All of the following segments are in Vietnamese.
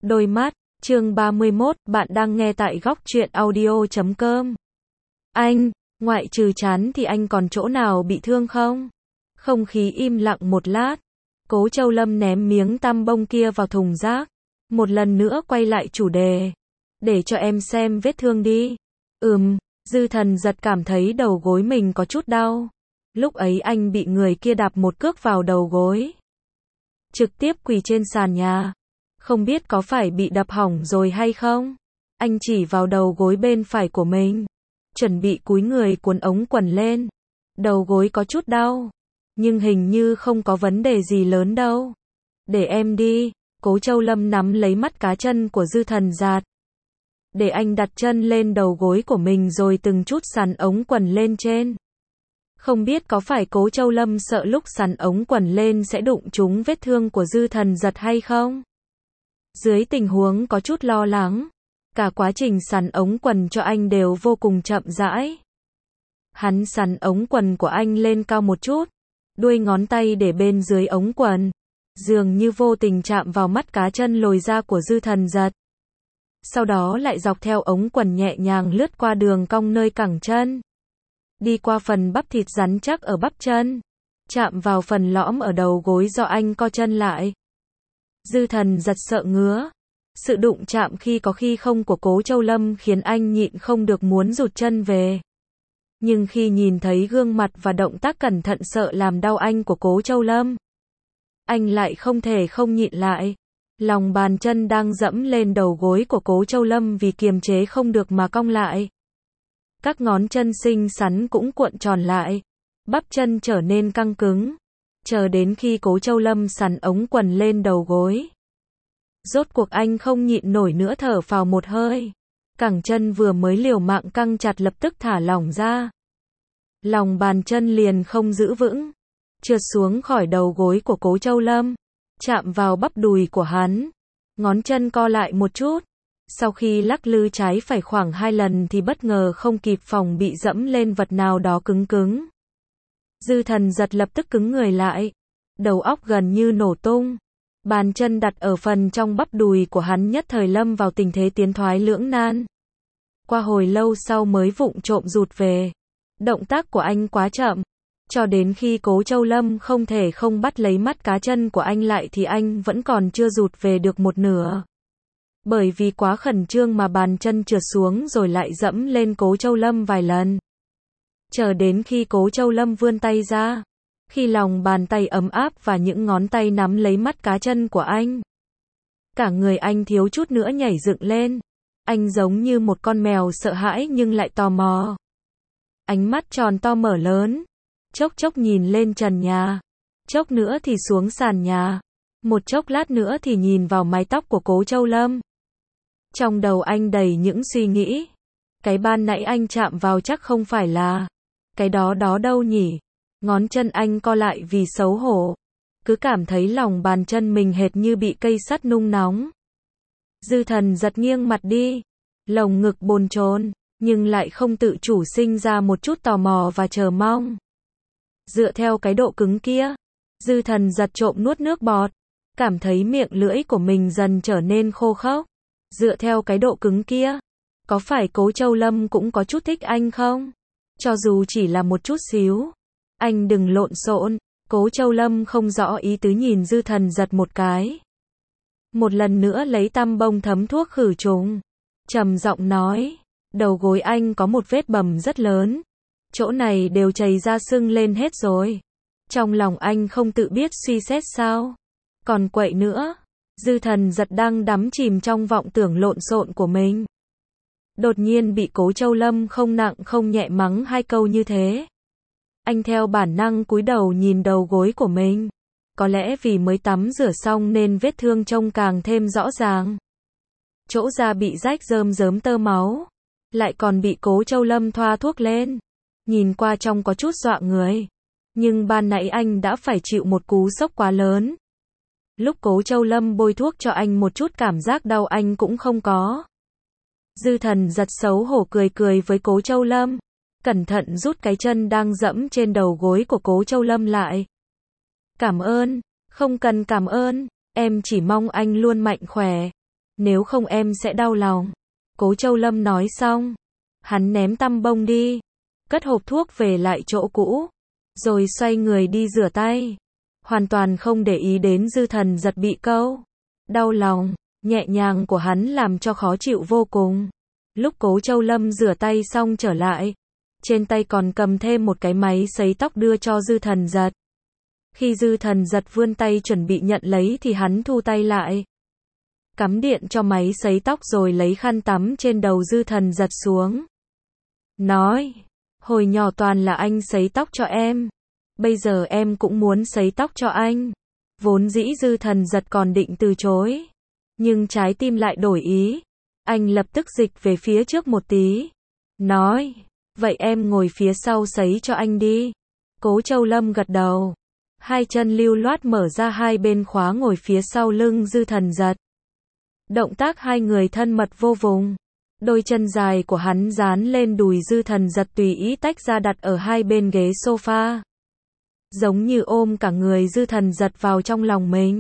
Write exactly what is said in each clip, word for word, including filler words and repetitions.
Đôi mắt, chương ba mươi mốt, bạn đang nghe tại góc truyện audio chấm com. Anh, ngoại trừ chán thì anh còn chỗ nào bị thương không? Không khí im lặng một lát. Cố Châu Lâm ném miếng tăm bông kia vào thùng rác. Một lần nữa quay lại chủ đề. Để cho em xem vết thương đi. Ừm, Dư Thần giật cảm thấy đầu gối mình có chút đau. Lúc ấy anh bị người kia đạp một cước vào đầu gối. Trực tiếp quỳ trên sàn nhà. Không biết có phải bị đập hỏng rồi hay không? Anh chỉ vào đầu gối bên phải của mình. Chuẩn bị cúi người cuốn ống quần lên. Đầu gối có chút đau. Nhưng hình như không có vấn đề gì lớn đâu. Để em đi. Cố Châu Lâm nắm lấy mắt cá chân của Dư Thần giật. Để anh đặt chân lên đầu gối của mình rồi từng chút sắn ống quần lên trên. Không biết có phải Cố Châu Lâm sợ lúc sắn ống quần lên sẽ đụng trúng vết thương của Dư Thần giật hay không? Dưới tình huống có chút lo lắng, cả quá trình sắn ống quần cho anh đều vô cùng chậm rãi. Hắn sắn ống quần của anh lên cao một chút, đuôi ngón tay để bên dưới ống quần, dường như vô tình chạm vào mắt cá chân lồi ra của Dư Thần giật. Sau đó lại dọc theo ống quần nhẹ nhàng lướt qua đường cong nơi cẳng chân, đi qua phần bắp thịt rắn chắc ở bắp chân, chạm vào phần lõm ở đầu gối do anh co chân lại. Dư Thần giật sợ ngứa. Sự đụng chạm khi có khi không của Cố Châu Lâm khiến anh nhịn không được muốn rụt chân về. Nhưng khi nhìn thấy gương mặt và động tác cẩn thận sợ làm đau anh của Cố Châu Lâm, anh lại không thể không nhịn lại. Lòng bàn chân đang dẫm lên đầu gối của Cố Châu Lâm vì kiềm chế không được mà cong lại. Các ngón chân xinh xắn cũng cuộn tròn lại. Bắp chân trở nên căng cứng. Chờ đến khi Cố Châu Lâm sắn ống quần lên đầu gối. Rốt cuộc anh không nhịn nổi nữa thở phào một hơi. Cẳng chân vừa mới liều mạng căng chặt lập tức thả lỏng ra. Lòng bàn chân liền không giữ vững. Trượt xuống khỏi đầu gối của Cố Châu Lâm. Chạm vào bắp đùi của hắn. Ngón chân co lại một chút. Sau khi lắc lư trái phải khoảng hai lần thì bất ngờ không kịp phòng bị dẫm lên vật nào đó cứng cứng. Dư Thần giật lập tức cứng người lại. Đầu óc gần như nổ tung. Bàn chân đặt ở phần trong bắp đùi của hắn nhất thời lâm vào tình thế tiến thoái lưỡng nan. Qua hồi lâu sau mới vụng trộm rụt về. Động tác của anh quá chậm. Cho đến khi Cố Châu Lâm không thể không bắt lấy mắt cá chân của anh lại thì anh vẫn còn chưa rụt về được một nửa. Bởi vì quá khẩn trương mà bàn chân trượt xuống rồi lại dẫm lên Cố Châu Lâm vài lần. Chờ đến khi Cố Châu Lâm vươn tay ra. Khi lòng bàn tay ấm áp và những ngón tay nắm lấy mắt cá chân của anh. Cả người anh thiếu chút nữa nhảy dựng lên. Anh giống như một con mèo sợ hãi nhưng lại tò mò. Ánh mắt tròn to mở lớn. Chốc chốc nhìn lên trần nhà. Chốc nữa thì xuống sàn nhà. Một chốc lát nữa thì nhìn vào mái tóc của Cố Châu Lâm. Trong đầu anh đầy những suy nghĩ. Cái ban nãy anh chạm vào chắc không phải là cái đó đó đâu nhỉ? Ngón chân anh co lại vì xấu hổ. Cứ cảm thấy lòng bàn chân mình hệt như bị cây sắt nung nóng. Dư Thần giật nghiêng mặt đi. Lồng ngực bồn chồn, nhưng lại không tự chủ sinh ra một chút tò mò và chờ mong. Dựa theo cái độ cứng kia, Dư Thần giật trộm nuốt nước bọt. Cảm thấy miệng lưỡi của mình dần trở nên khô khốc. Dựa theo cái độ cứng kia, có phải Cố Châu Lâm cũng có chút thích anh không? Cho dù chỉ là một chút xíu. Anh đừng lộn xộn. Cố Châu Lâm không rõ ý tứ nhìn Dư Thần giật một cái. Một lần nữa lấy tăm bông thấm thuốc khử trùng. Trầm giọng nói. Đầu gối anh có một vết bầm rất lớn. Chỗ này đều chảy ra sưng lên hết rồi. Trong lòng anh không tự biết suy xét sao. Còn quậy nữa. Dư Thần giật đang đắm chìm trong vọng tưởng lộn xộn của mình. Đột nhiên bị Cố Châu Lâm không nặng không nhẹ mắng hai câu như thế. Anh theo bản năng cúi đầu nhìn đầu gối của mình. Có lẽ vì mới tắm rửa xong nên vết thương trông càng thêm rõ ràng. Chỗ da bị rách rơm rớm tơ máu. Lại còn bị Cố Châu Lâm thoa thuốc lên. Nhìn qua trông có chút dọa người. Nhưng ban nãy anh đã phải chịu một cú sốc quá lớn. Lúc Cố Châu Lâm bôi thuốc cho anh một chút cảm giác đau anh cũng không có. Dư Thần giật xấu hổ cười cười với Cố Châu Lâm. Cẩn thận rút cái chân đang dẫm trên đầu gối của Cố Châu Lâm lại. Cảm ơn. Không cần cảm ơn. Em chỉ mong anh luôn mạnh khỏe. Nếu không em sẽ đau lòng. Cố Châu Lâm nói xong, hắn ném tăm bông đi, cất hộp thuốc về lại chỗ cũ, rồi xoay người đi rửa tay, hoàn toàn không để ý đến Dư Thần Giật bị câu đau lòng, nhẹ nhàng của hắn làm cho khó chịu vô cùng. Lúc Cố Châu Lâm rửa tay xong trở lại, trên tay còn cầm thêm một cái máy sấy tóc đưa cho Dư Thần Giật. Khi Dư Thần Giật vươn tay chuẩn bị nhận lấy thì hắn thu tay lại, cắm điện cho máy sấy tóc rồi lấy khăn tắm trên đầu Dư Thần Giật xuống. Nói, hồi nhỏ toàn là anh sấy tóc cho em, bây giờ em cũng muốn sấy tóc cho anh. Vốn dĩ Dư Thần Giật còn định từ chối, nhưng trái tim lại đổi ý. Anh lập tức dịch về phía trước một tí, nói, vậy em ngồi phía sau sấy cho anh đi. Cố Châu Lâm gật đầu, hai chân lưu loát mở ra hai bên khóa ngồi phía sau lưng Dư Thần Giật. Động tác hai người thân mật vô cùng. Đôi chân dài của hắn dán lên đùi Dư Thần Giật tùy ý tách ra đặt ở hai bên ghế sofa, giống như ôm cả người Dư Thần Giật vào trong lòng mình.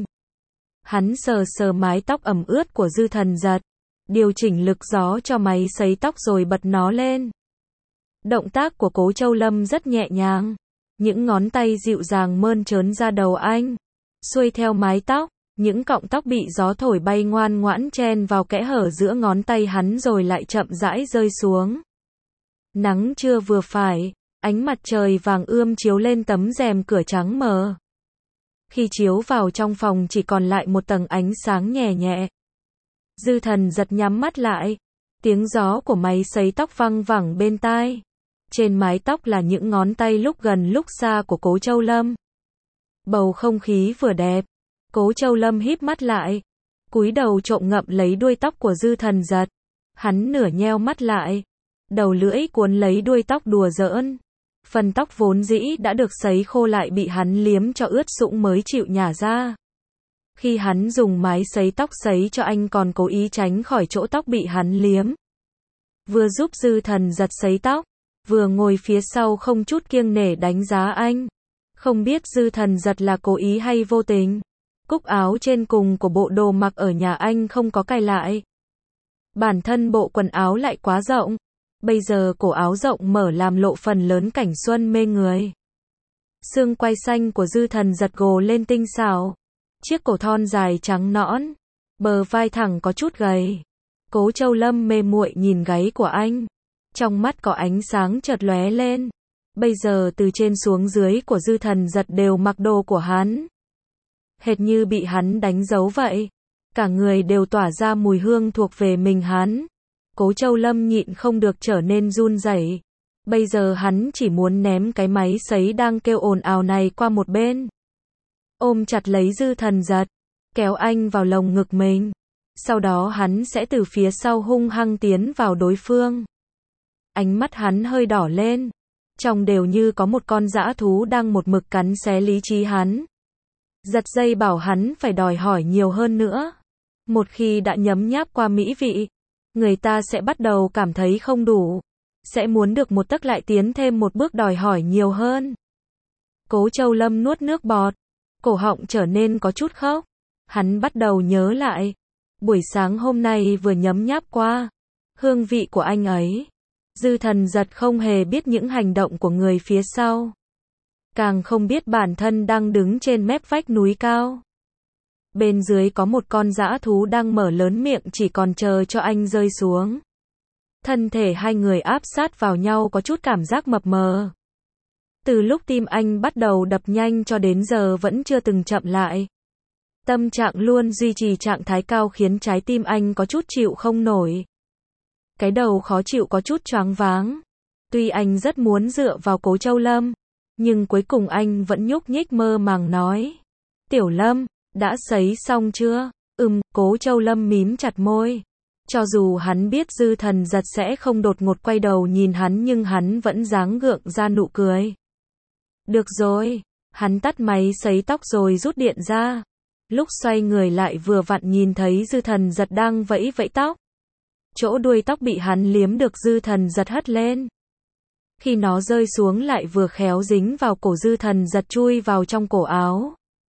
Hắn sờ sờ mái tóc ẩm ướt của Dư Thần Giật, điều chỉnh lực gió cho máy sấy tóc rồi bật nó lên. Động tác của Cố Châu Lâm rất nhẹ nhàng, những ngón tay dịu dàng mơn trớn ra đầu anh, xuôi theo mái tóc, những cọng tóc bị gió thổi bay ngoan ngoãn chen vào kẽ hở giữa ngón tay hắn rồi lại chậm rãi rơi xuống. Nắng trưa vừa phải, ánh mặt trời vàng ươm chiếu lên tấm rèm cửa trắng mờ. Khi chiếu vào trong phòng chỉ còn lại một tầng ánh sáng nhẹ nhẹ. Dư Thần Giật nhắm mắt lại, tiếng gió của máy sấy tóc văng vẳng bên tai. Trên mái tóc là những ngón tay lúc gần lúc xa của Cố Châu Lâm. Bầu không khí vừa đẹp, Cố Châu Lâm híp mắt lại, cúi đầu trộm ngậm lấy đuôi tóc của Dư Thần Giật. Hắn nửa nheo mắt lại, đầu lưỡi cuốn lấy đuôi tóc đùa giỡn. Phần tóc vốn dĩ đã được sấy khô lại bị hắn liếm cho ướt sũng mới chịu nhả ra. Khi hắn dùng máy sấy tóc sấy cho anh còn cố ý tránh khỏi chỗ tóc bị hắn liếm. Vừa giúp Dư Thần Giật sấy tóc, vừa ngồi phía sau không chút kiêng nể đánh giá anh. Không biết Dư Thần Giật là cố ý hay vô tình. Cúc áo trên cùng của bộ đồ mặc ở nhà anh không có cài lại. Bản thân bộ quần áo lại quá rộng. Bây giờ cổ áo rộng mở làm lộ phần lớn cảnh xuân mê người. Xương quai xanh của Dư Thần Giật gồ lên tinh xảo. Chiếc cổ thon dài trắng nõn, bờ vai thẳng có chút gầy. Cố Châu Lâm mê muội nhìn gáy của anh, trong mắt có ánh sáng chợt lóe lên. Bây giờ từ trên xuống dưới của Dư Thần Giật đều mặc đồ của hắn, hệt như bị hắn đánh dấu vậy. Cả người đều tỏa ra mùi hương thuộc về mình hắn. Cố Châu Lâm nhịn không được trở nên run rẩy. Bây giờ hắn chỉ muốn ném cái máy sấy đang kêu ồn ào này qua một bên, ôm chặt lấy Dư Thần Giật, kéo anh vào lồng ngực mình. Sau đó hắn sẽ từ phía sau hung hăng tiến vào đối phương. Ánh mắt hắn hơi đỏ lên, trong đều như có một con dã thú đang một mực cắn xé lý trí hắn. Giật dây bảo hắn phải đòi hỏi nhiều hơn nữa. Một khi đã nhấm nháp qua mỹ vị, người ta sẽ bắt đầu cảm thấy không đủ, sẽ muốn được một tấc lại tiến thêm một bước đòi hỏi nhiều hơn. Cố Châu Lâm nuốt nước bọt, cổ họng trở nên có chút khóc. Hắn bắt đầu nhớ lại, buổi sáng hôm nay vừa nhấm nháp qua hương vị của anh ấy. Dư Thần Giật không hề biết những hành động của người phía sau, càng không biết bản thân đang đứng trên mép vách núi cao. Bên dưới có một con dã thú đang mở lớn miệng chỉ còn chờ cho anh rơi xuống. Thân thể hai người áp sát vào nhau có chút cảm giác mập mờ. Từ lúc tim anh bắt đầu đập nhanh cho đến giờ vẫn chưa từng chậm lại. Tâm trạng luôn duy trì trạng thái cao khiến trái tim anh có chút chịu không nổi. Cái đầu khó chịu có chút choáng váng. Tuy anh rất muốn dựa vào Cố Châu Lâm, nhưng cuối cùng anh vẫn nhúc nhích mơ màng nói. Tiểu Lâm, đã sấy xong chưa? Ừm, Cố Châu Lâm mím chặt môi. Cho dù hắn biết Dư Thần Giật sẽ không đột ngột quay đầu nhìn hắn nhưng hắn vẫn dáng gượng ra nụ cười. Được rồi, hắn tắt máy sấy tóc rồi rút điện ra. Lúc xoay người lại vừa vặn nhìn thấy Dư Thần Giật đang vẫy vẫy tóc. Chỗ đuôi tóc bị hắn liếm được Dư Thần Giật hất lên. Khi nó rơi xuống lại vừa khéo dính vào cổ Dư Thần Giật chui vào trong cổ áo.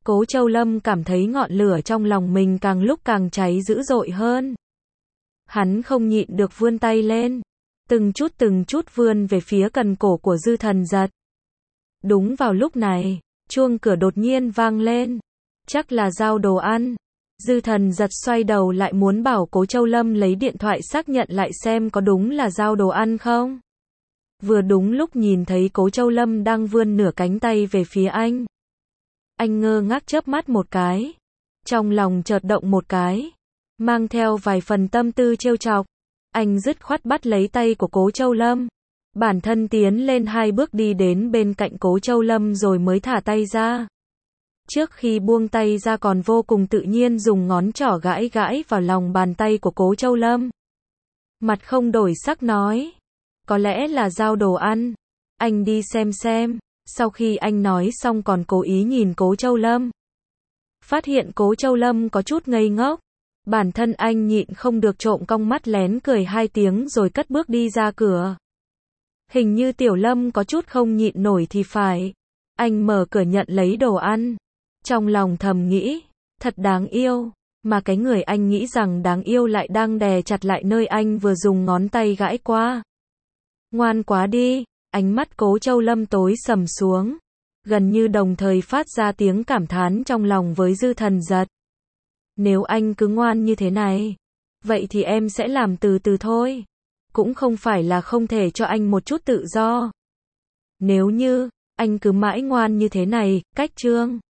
Cố Châu Lâm cảm thấy ngọn lửa trong lòng mình càng lúc càng cháy dữ dội hơn. Hắn không nhịn được vươn tay lên, từng chút từng chút vươn về phía cần cổ của Dư Thần Giật. Đúng vào lúc này, chuông cửa đột nhiên vang lên. Chắc là giao đồ ăn. Dư Thần Giật xoay đầu lại muốn bảo Cố Châu Lâm lấy điện thoại xác nhận lại xem có đúng là giao đồ ăn không. Vừa đúng lúc nhìn thấy Cố Châu Lâm đang vươn nửa cánh tay về phía anh. Anh ngơ ngác chớp mắt một cái. Trong lòng chợt động một cái. Mang theo vài phần tâm tư trêu chọc. Anh dứt khoát bắt lấy tay của Cố Châu Lâm. Bản thân tiến lên hai bước đi đến bên cạnh Cố Châu Lâm rồi mới thả tay ra. Trước khi buông tay ra còn vô cùng tự nhiên dùng ngón trỏ gãi gãi vào lòng bàn tay của Cố Châu Lâm. Mặt không đổi sắc nói. Có lẽ là giao đồ ăn. Anh đi xem xem. Sau khi anh nói xong còn cố ý nhìn Cố Châu Lâm. Phát hiện Cố Châu Lâm có chút ngây ngốc. Bản thân anh nhịn không được trộm cong mắt lén cười hai tiếng rồi cất bước đi ra cửa. Hình như Tiểu Lâm có chút không nhịn nổi thì phải. Anh mở cửa nhận lấy đồ ăn. Trong lòng thầm nghĩ, thật đáng yêu. Mà cái người anh nghĩ rằng đáng yêu lại đang đè chặt lại nơi anh vừa dùng ngón tay gãi qua. Ngoan quá đi. Ánh mắt Cố Châu Lâm tối sầm xuống. Gần như đồng thời phát ra tiếng cảm thán trong lòng với Dư Thần Giật. Nếu anh cứ ngoan như thế này, vậy thì em sẽ làm từ từ thôi. Cũng không phải là không thể cho anh một chút tự do. Nếu như, anh cứ mãi ngoan như thế này, cách chương